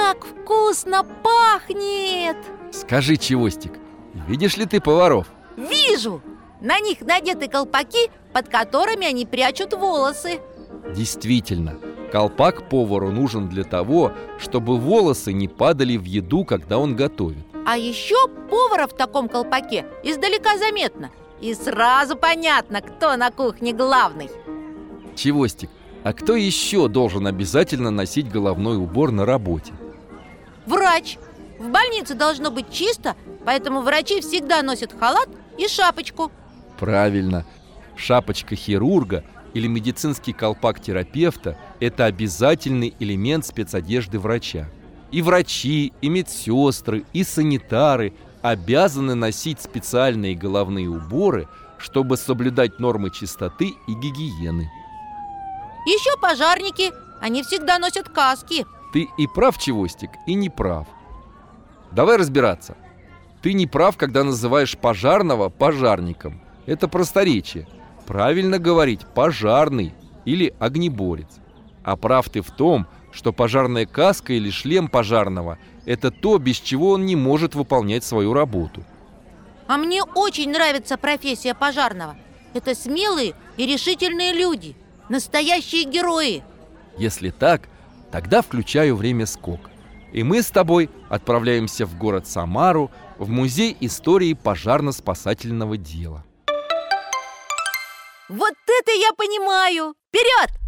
как вкусно пахнет! Скажи, Чевостик, видишь ли ты поваров? Вижу! На них надеты колпаки, под которыми они прячут волосы. Действительно, колпак повару нужен для того, чтобы волосы не падали в еду, когда он готовит. А еще повара в таком колпаке издалека заметно. И сразу понятно, кто на кухне главный. Чевостик, а кто еще должен обязательно носить головной убор на работе? Врач. В больнице должно быть чисто, поэтому врачи всегда носят халат и шапочку. Правильно. Шапочка хирурга или медицинский колпак терапевта – это обязательный элемент спецодежды врача. И врачи, и медсестры, и санитары обязаны носить специальные головные уборы, чтобы соблюдать нормы чистоты и гигиены. Еще пожарники. Они всегда носят каски. Ты и прав, Чевостик, и не прав. Давай разбираться. Ты не прав, когда называешь пожарного пожарником. Это просторечие. Правильно говорить пожарный или огнеборец. А прав ты в том, что пожарная каска или шлем пожарного – это то, без чего он не может выполнять свою работу. А мне очень нравится профессия пожарного. Это смелые и решительные люди. Настоящие герои. Если так, тогда включаю время скок. И мы с тобой отправляемся в город Самару, в музей истории пожарно-спасательного дела. Вот это я понимаю! Вперед!